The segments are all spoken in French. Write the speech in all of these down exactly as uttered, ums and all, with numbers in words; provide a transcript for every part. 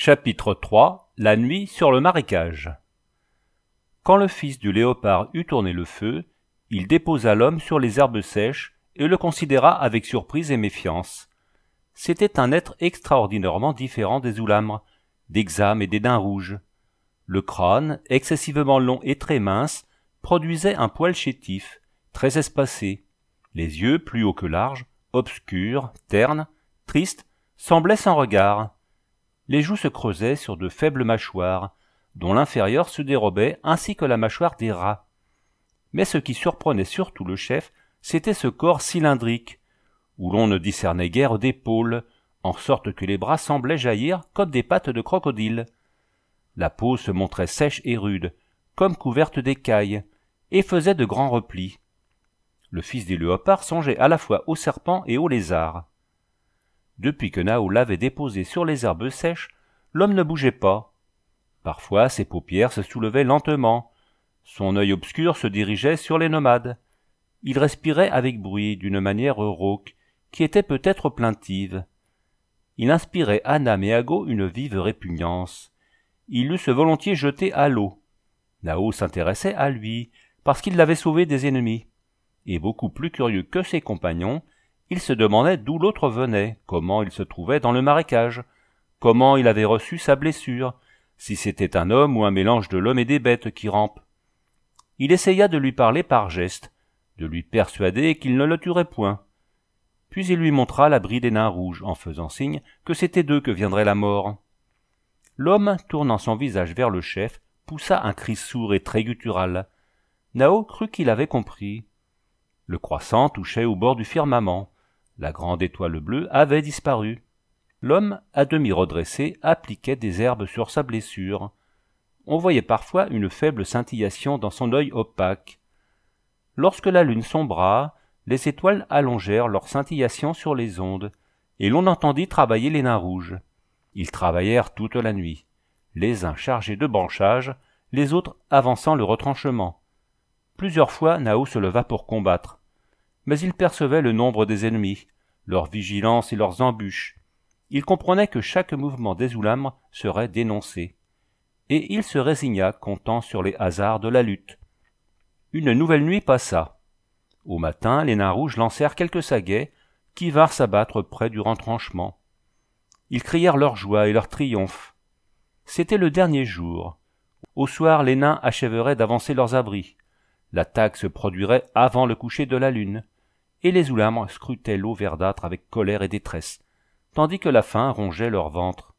Chapitre trois. La nuit sur le marécage. Quand le fils du léopard eut tourné le feu, il déposa l'homme sur les herbes sèches et le considéra avec surprise et méfiance. C'était un être extraordinairement différent des oulamres, d'Exam et des daims rouges. Le crâne, excessivement long et très mince, produisait un poil chétif, très espacé. Les yeux, plus hauts que larges, obscurs, ternes, tristes, semblaient sans regard. Les joues se creusaient sur de faibles mâchoires, dont l'inférieure se dérobait ainsi que la mâchoire des rats. Mais ce qui surprenait surtout le chef, c'était ce corps cylindrique, où l'on ne discernait guère d'épaules, en sorte que les bras semblaient jaillir comme des pattes de crocodile. La peau se montrait sèche et rude, comme couverte d'écailles, et faisait de grands replis. Le fils du léopard songeait à la fois aux serpents et aux lézards. Depuis que Nao l'avait déposé sur les herbes sèches, l'homme ne bougeait pas. Parfois ses paupières se soulevaient lentement, son œil obscur se dirigeait sur les nomades. Il respirait avec bruit, d'une manière rauque, qui était peut-être plaintive. Il inspirait à Nam et à Go une vive répugnance. Il l'eussent volontiers jeté à l'eau. Nao s'intéressait à lui, parce qu'il l'avait sauvé des ennemis. Et beaucoup plus curieux que ses compagnons, il se demandait d'où l'autre venait, comment il se trouvait dans le marécage, comment il avait reçu sa blessure, si c'était un homme ou un mélange de l'homme et des bêtes qui rampent. Il essaya de lui parler par gestes, de lui persuader qu'il ne le tuerait point. Puis il lui montra l'abri des nains rouges, en faisant signe que c'était d'eux que viendrait la mort. L'homme, tournant son visage vers le chef, poussa un cri sourd et très guttural. Nao crut qu'il avait compris. Le croissant touchait au bord du firmament. La grande étoile bleue avait disparu. L'homme, à demi redressé, appliquait des herbes sur sa blessure. On voyait parfois une faible scintillation dans son œil opaque. Lorsque la lune sombra, les étoiles allongèrent leur scintillation sur les ondes, et l'on entendit travailler les nains rouges. Ils travaillèrent toute la nuit, les uns chargés de branchages, les autres avançant le retranchement. Plusieurs fois Nao se leva pour combattre. Mais il percevait le nombre des ennemis, leur vigilance et leurs embûches. Il comprenait que chaque mouvement des oulamres serait dénoncé. Et il se résigna, comptant sur les hasards de la lutte. Une nouvelle nuit passa. Au matin, les nains rouges lancèrent quelques saguets qui vinrent s'abattre près du retranchement. Ils crièrent leur joie et leur triomphe. C'était le dernier jour. Au soir, les nains achèveraient d'avancer leurs abris. L'attaque se produirait avant le coucher de la lune, et les oulamres scrutaient l'eau verdâtre avec colère et détresse, tandis que la faim rongeait leur ventre.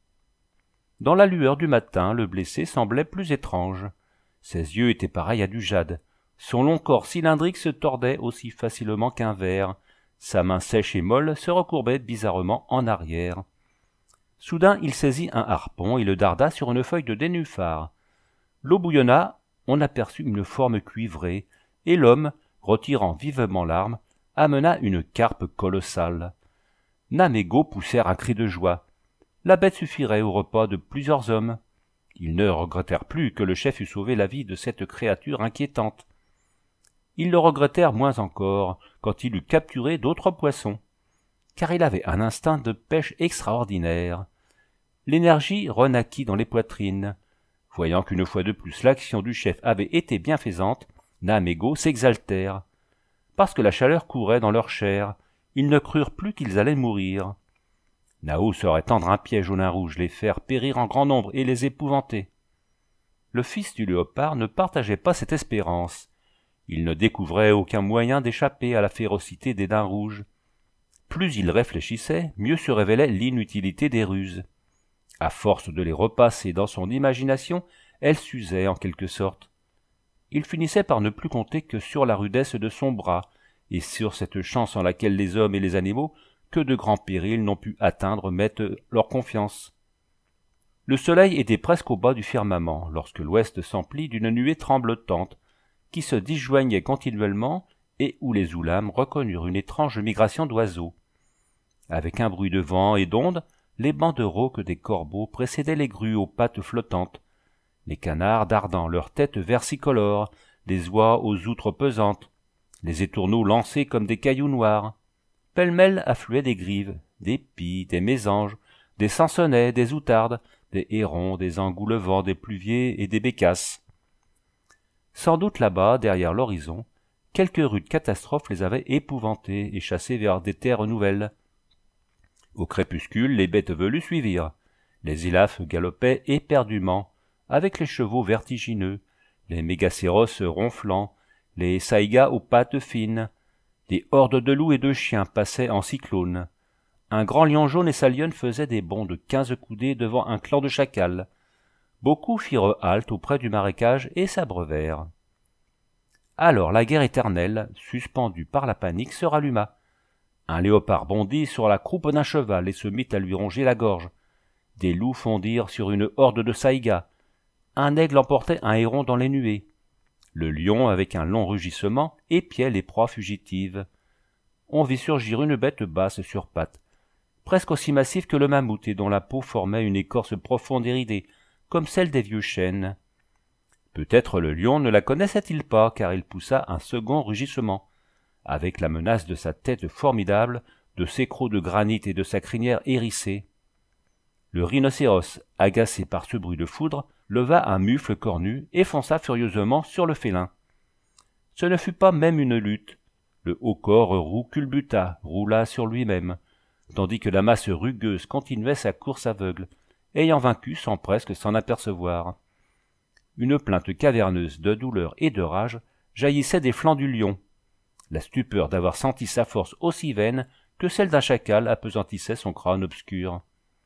Dans la lueur du matin, le blessé semblait plus étrange. Ses yeux étaient pareils à du jade, son long corps cylindrique se tordait aussi facilement qu'un ver, sa main sèche et molle se recourbait bizarrement en arrière. Soudain il saisit un harpon et le darda sur une feuille de nénuphar. L'eau bouillonna, on aperçut une forme cuivrée, et l'homme, retirant vivement l'arme, amena une carpe colossale. Nam et Go poussèrent un cri de joie. La bête suffirait au repas de plusieurs hommes. Ils ne regrettèrent plus que le chef eût sauvé la vie de cette créature inquiétante. Ils le regrettèrent moins encore quand il eut capturé d'autres poissons, car il avait un instinct de pêche extraordinaire. L'énergie renaquit dans les poitrines. Voyant qu'une fois de plus l'action du chef avait été bienfaisante, Nam et Go s'exaltèrent. Parce que la chaleur courait dans leur chair, ils ne crurent plus qu'ils allaient mourir. Nao saurait tendre un piège aux nains rouges, les faire périr en grand nombre et les épouvanter. Le fils du léopard ne partageait pas cette espérance. Il ne découvrait aucun moyen d'échapper à la férocité des nains rouges. Plus il réfléchissait, mieux se révélait l'inutilité des ruses. À force de les repasser dans son imagination, elles s'usaient en quelque sorte. Il finissait par ne plus compter que sur la rudesse de son bras, et sur cette chance en laquelle les hommes et les animaux, que de grands périls n'ont pu atteindre, mettent leur confiance. Le soleil était presque au bas du firmament, lorsque l'ouest s'emplit d'une nuée tremblotante, qui se disjoignait continuellement, et où les oulamres reconnurent une étrange migration d'oiseaux. Avec un bruit de vent et d'ondes, les bancs de rauques des corbeaux précédaient les grues aux pattes flottantes, les canards dardant leurs têtes versicolores, les oies aux outres pesantes, les étourneaux lancés comme des cailloux noirs. Pêle-mêle affluaient des grives, des pies, des mésanges, des sansonnets, des outardes, des hérons, des engoulevents, des pluviers et des bécasses. Sans doute là-bas, derrière l'horizon, quelque rude catastrophe les avait épouvantés et chassés vers des terres nouvelles. Au crépuscule, les bêtes velues suivirent. Les ilafes galopaient éperdument, avec les chevaux vertigineux, les mégacéros ronflants, les saïgas aux pattes fines. Des hordes de loups et de chiens passaient en cyclone. Un grand lion jaune et sa lionne faisaient des bonds de quinze coudées devant un clan de chacals. Beaucoup firent halte auprès du marécage et s'abreuvèrent. Alors la guerre éternelle, suspendue par la panique, se ralluma. Un léopard bondit sur la croupe d'un cheval et se mit à lui ronger la gorge. Des loups fondirent sur une horde de saïgas. Un aigle emportait un héron dans les nuées. Le lion, avec un long rugissement, épiait les proies fugitives. On vit surgir une bête basse sur pattes, presque aussi massive que le mammouth et dont la peau formait une écorce profonde et ridée, comme celle des vieux chênes. Peut-être le lion ne la connaissait-il pas, car il poussa un second rugissement, avec la menace de sa tête formidable, de ses crocs de granit et de sa crinière hérissée. Le rhinocéros, agacé par ce bruit de foudre, leva un mufle cornu et fonça furieusement sur le félin. Ce ne fut pas même une lutte. Le haut corps roux culbuta, roula sur lui-même, tandis que la masse rugueuse continuait sa course aveugle, ayant vaincu sans presque s'en apercevoir. Une plainte caverneuse de douleur et de rage jaillissait des flancs du lion. La stupeur d'avoir senti sa force aussi vaine que celle d'un chacal appesantissait son crâne obscur.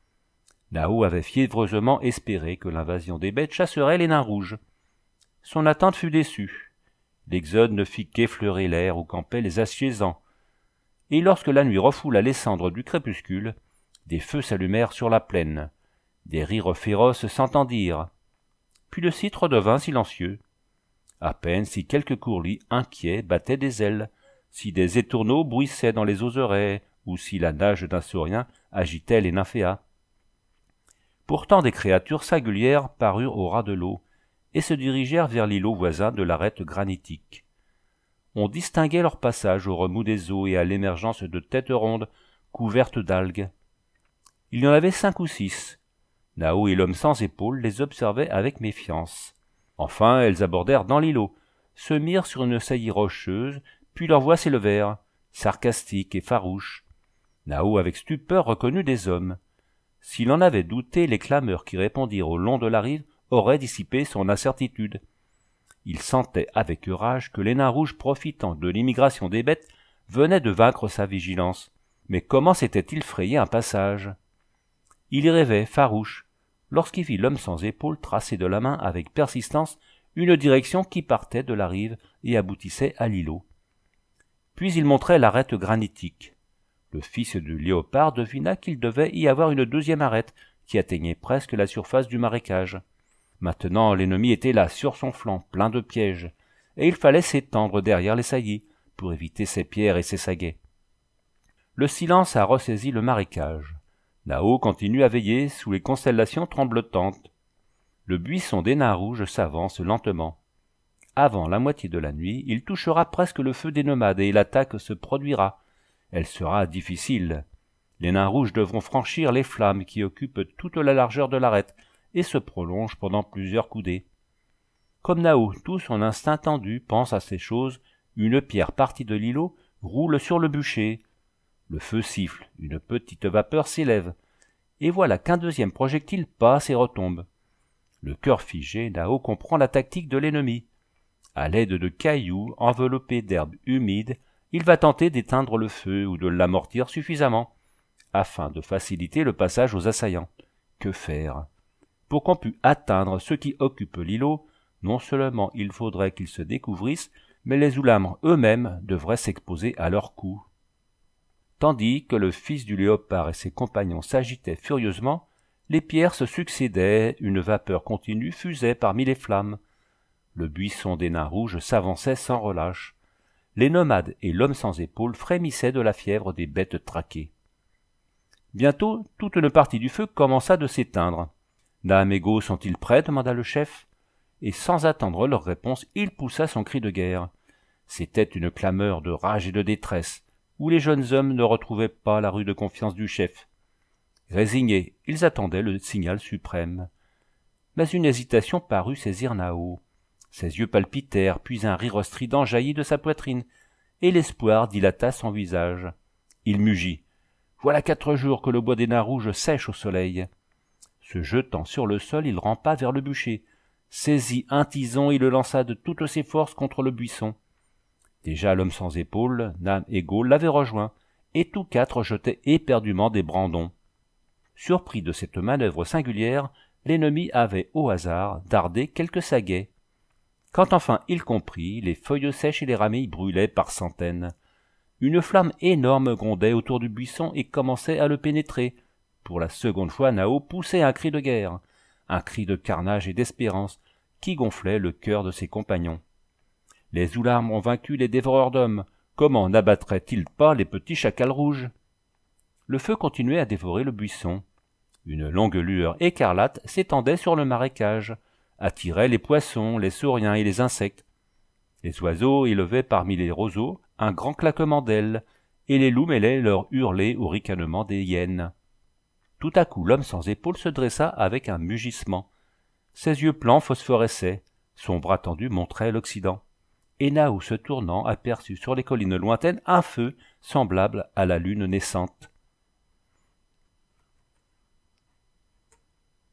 Nao avait fiévreusement espéré que l'invasion des bêtes chasserait les nains rouges. Son attente fut déçue. L'exode ne fit qu'effleurer l'air où campaient les assiégeants. Et lorsque la nuit refoula les cendres du crépuscule, des feux s'allumèrent sur la plaine. Des rires féroces s'entendirent. Puis le site redevint silencieux. À peine si quelques courlis inquiets battaient des ailes, si des étourneaux bruissaient dans les oserets, ou si la nage d'un saurien agitait les nymphéas. Pourtant des créatures singulières parurent au ras de l'eau, et se dirigèrent vers l'îlot voisin de l'arête granitique. On distinguait leur passage au remous des eaux et à l'émergence de têtes rondes couvertes d'algues. Il y en avait cinq ou six. Nao et l'homme sans épaules les observaient avec méfiance. Enfin, elles abordèrent dans l'îlot, se mirent sur une saillie rocheuse, puis leurs voix s'élevèrent, sarcastiques et farouches. Nao, avec stupeur, reconnut des hommes. S'il en avait douté, les clameurs qui répondirent au long de la rive auraient dissipé son incertitude. Il sentait avec rage que les nains rouges, profitant de l'immigration des bêtes, venaient de vaincre sa vigilance. Mais comment s'était-il frayé un passage? Il y rêvait, farouche, lorsqu'il vit l'homme sans épaules tracer de la main avec persistance une direction qui partait de la rive et aboutissait à l'îlot. Puis il montrait l'arête granitique. Le fils du léopard devina qu'il devait y avoir une deuxième arête qui atteignait presque la surface du marécage. Maintenant l'ennemi était là, sur son flanc, plein de pièges, et il fallait s'étendre derrière les saillies pour éviter ses pierres et ses saguets. Le silence a ressaisi le marécage. Nao continue à veiller sous les constellations tremblotantes. Le buisson des nains rouges s'avance lentement. Avant la moitié de la nuit, il touchera presque le feu des nomades et l'attaque se produira. Elle sera difficile. Les nains rouges devront franchir les flammes qui occupent toute la largeur de l'arête et se prolongent pendant plusieurs coudées. Comme Nao, tout son instinct tendu pense à ces choses, une pierre partie de l'îlot roule sur le bûcher. Le feu siffle, une petite vapeur s'élève, et voilà qu'un deuxième projectile passe et retombe. Le cœur figé, Nao comprend la tactique de l'ennemi. À l'aide de cailloux enveloppés d'herbes humides, il va tenter d'éteindre le feu ou de l'amortir suffisamment, afin de faciliter le passage aux assaillants. Que faire? Pour qu'on pût atteindre ceux qui occupent l'îlot, non seulement il faudrait qu'ils se découvrissent, mais les oulamres eux-mêmes devraient s'exposer à leurs coups. Tandis que le fils du léopard et ses compagnons s'agitaient furieusement, les pierres se succédaient, une vapeur continue fusait parmi les flammes. Le buisson des nains rouges s'avançait sans relâche. Les nomades et l'homme sans épaules frémissaient de la fièvre des bêtes traquées. Bientôt, toute une partie du feu commença de s'éteindre. « Nahamego sont-ils prêts ?» demanda le chef. Et sans attendre leur réponse, il poussa son cri de guerre. C'était une clameur de rage et de détresse, où les jeunes hommes ne retrouvaient pas la rude confiance du chef. Résignés, ils attendaient le signal suprême. Mais une hésitation parut saisir Nao. Ses yeux palpitèrent, puis un rire strident jaillit de sa poitrine, et l'espoir dilata son visage. Il mugit. « Voilà quatre jours que le bois des nains rouges sèche au soleil. » Se jetant sur le sol, il rampa vers le bûcher, saisit un tison et le lança de toutes ses forces contre le buisson. Déjà l'homme sans épaules, Nan et Go l'avaient rejoint, et tous quatre jetaient éperdument des brandons. Surpris de cette manœuvre singulière, l'ennemi avait, au hasard, dardé quelques saguets. Quand enfin il comprit, les feuilles sèches et les ramilles brûlaient par centaines. Une flamme énorme grondait autour du buisson et commençait à le pénétrer. Pour la seconde fois, Nao poussait un cri de guerre, un cri de carnage et d'espérance qui gonflait le cœur de ses compagnons. Les Oularmes ont vaincu les dévoreurs d'hommes. Comment n'abattraient-ils pas les petits chacals rouges? Le feu continuait à dévorer le buisson. Une longue lueur écarlate s'étendait sur le marécage, attirait les poissons, les sauriens et les insectes. Les oiseaux élevaient parmi les roseaux un grand claquement d'ailes, et les loups mêlaient leur hurler au ricanement des hyènes. Tout à coup, l'homme sans épaules se dressa avec un mugissement. Ses yeux plans phosphoresçaient, son bras tendu montrait l'Occident. Et Nao, se tournant, aperçut sur les collines lointaines un feu semblable à la lune naissante.